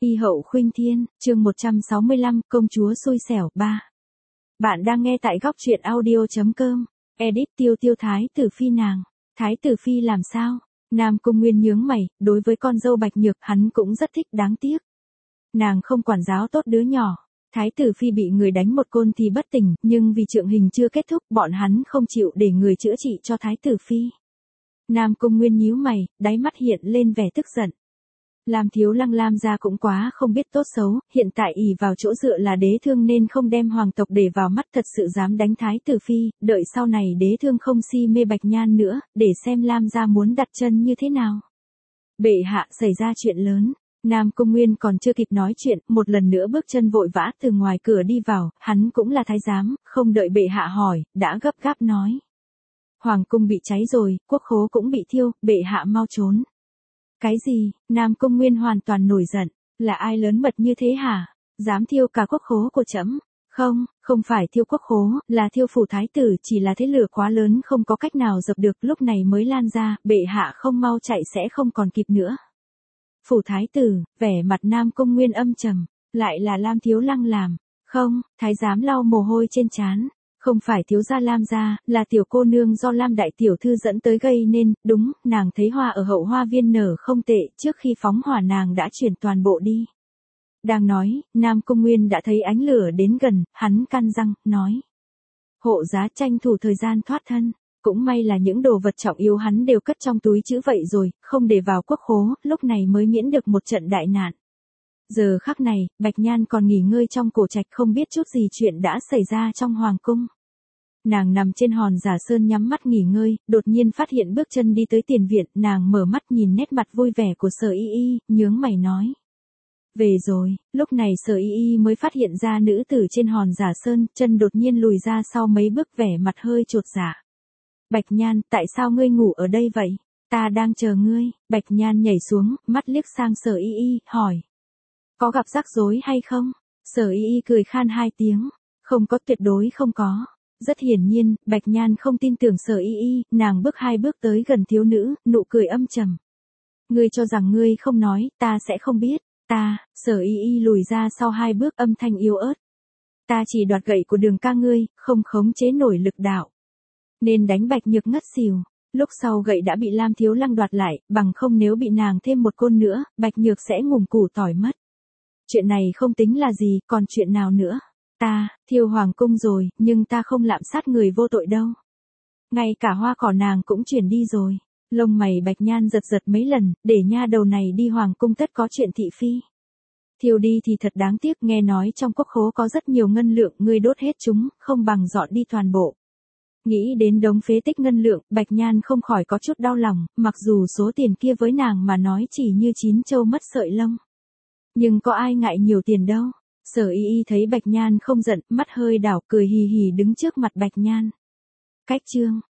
Y hậu khuynh thiên, chương 165, công chúa xui xẻo 3. Bạn đang nghe tại góc truyện audio.com. Edit Tiêu Tiêu Thái tử phi nàng. Thái tử phi làm sao? Nam Cung Nguyên nhướng mày, đối với con dâu Bạch Nhược hắn cũng rất thích, đáng tiếc. Nàng không quản giáo tốt đứa nhỏ. Thái tử phi bị người đánh một côn thì bất tỉnh, nhưng vì trượng hình chưa kết thúc, bọn hắn không chịu để người chữa trị cho thái tử phi. Nam Cung Nguyên nhíu mày, đáy mắt hiện lên vẻ tức giận. Lam Thiếu Lăng Lam gia cũng quá không biết tốt xấu, hiện tại ỷ vào chỗ dựa là đế thương nên không đem hoàng tộc để vào mắt, thật sự dám đánh thái tử phi, đợi sau này đế thương không si mê Bạch Nhan nữa, để xem Lam gia muốn đặt chân như thế nào. Bệ hạ, xảy ra chuyện lớn. Nam Cung Nguyên còn chưa kịp nói chuyện, một lần nữa bước chân vội vã từ ngoài cửa đi vào, hắn cũng là thái giám, không đợi bệ hạ hỏi, đã gấp gáp nói. Hoàng cung bị cháy rồi, quốc khố cũng bị thiêu, bệ hạ mau trốn. Cái gì? Nam Cung Nguyên hoàn toàn nổi giận, là ai lớn mật như thế hả? Dám thiêu cả quốc khố của trẫm? Không phải thiêu quốc khố, là thiêu phủ thái tử, chỉ là thế lửa quá lớn không có cách nào dập được, lúc này mới lan ra, bệ hạ không mau chạy sẽ không còn kịp nữa. Phủ thái tử, vẻ mặt Nam Cung Nguyên âm trầm, lại là Lam Thiếu Lăng làm. Không, thái giám lau mồ hôi trên trán. Không phải thiếu gia Lam gia, là tiểu cô nương do Lam đại tiểu thư dẫn tới gây nên, đúng, nàng thấy hoa ở hậu hoa viên nở không tệ, trước khi phóng hỏa nàng đã chuyển toàn bộ đi. Đang nói, Nam Cung Nguyên đã thấy ánh lửa đến gần, hắn căn răng, nói. Hộ giá tranh thủ thời gian thoát thân, cũng may là những đồ vật trọng yếu hắn đều cất trong túi chữ vậy rồi, không để vào quốc khố, lúc này mới miễn được một trận đại nạn. Giờ khắc này, Bạch Nhan còn nghỉ ngơi trong cổ trạch không biết chút gì chuyện đã xảy ra trong hoàng cung. Nàng nằm trên hòn giả sơn nhắm mắt nghỉ ngơi, đột nhiên phát hiện bước chân đi tới tiền viện, nàng mở mắt nhìn nét mặt vui vẻ của Sở Y Y, nhướng mày nói. Về rồi, lúc này Sở Y Y mới phát hiện ra nữ tử trên hòn giả sơn, chân đột nhiên lùi ra sau mấy bước, vẻ mặt hơi chột dạ. Bạch Nhan, tại sao ngươi ngủ ở đây vậy? Ta đang chờ ngươi. Bạch Nhan nhảy xuống, mắt liếc sang Sở Y Y, hỏi. Có gặp rắc rối hay không? Sở Y Y cười khan hai tiếng. Không có, tuyệt đối không có. Rất hiển nhiên, Bạch Nhan không tin tưởng Sở Y Y, nàng bước hai bước tới gần thiếu nữ, nụ cười âm trầm. Ngươi cho rằng ngươi không nói, ta sẽ không biết. Sở Y Y lùi ra sau hai bước, âm thanh yếu ớt. Ta chỉ đoạt gậy của Đường ca ngươi, không khống chế nổi lực đạo. Nên đánh Bạch Nhược ngất xỉu. Lúc sau gậy đã bị Lam Thiếu Lăng đoạt lại, bằng không nếu bị nàng thêm một côn nữa, Bạch Nhược sẽ ngủm củ tỏi mất. Chuyện này không tính là gì, còn chuyện nào nữa? Ta, thiêu hoàng cung rồi, nhưng ta không lạm sát người vô tội đâu. Ngay cả hoa cỏ nàng cũng chuyển đi rồi. Lông mày Bạch Nhan giật giật mấy lần, để nha đầu này đi hoàng cung tất có chuyện thị phi. Thiêu đi thì thật đáng tiếc, nghe nói trong quốc khố có rất nhiều ngân lượng, ngươi đốt hết chúng, không bằng dọn đi toàn bộ. Nghĩ đến đống phế tích ngân lượng, Bạch Nhan không khỏi có chút đau lòng, mặc dù số tiền kia với nàng mà nói chỉ như chín châu mất sợi lông. Nhưng có ai ngại nhiều tiền đâu. Sở Y Y thấy Bạch Nhan không giận, mắt hơi đảo, cười hì hì đứng trước mặt Bạch Nhan. Cách chương.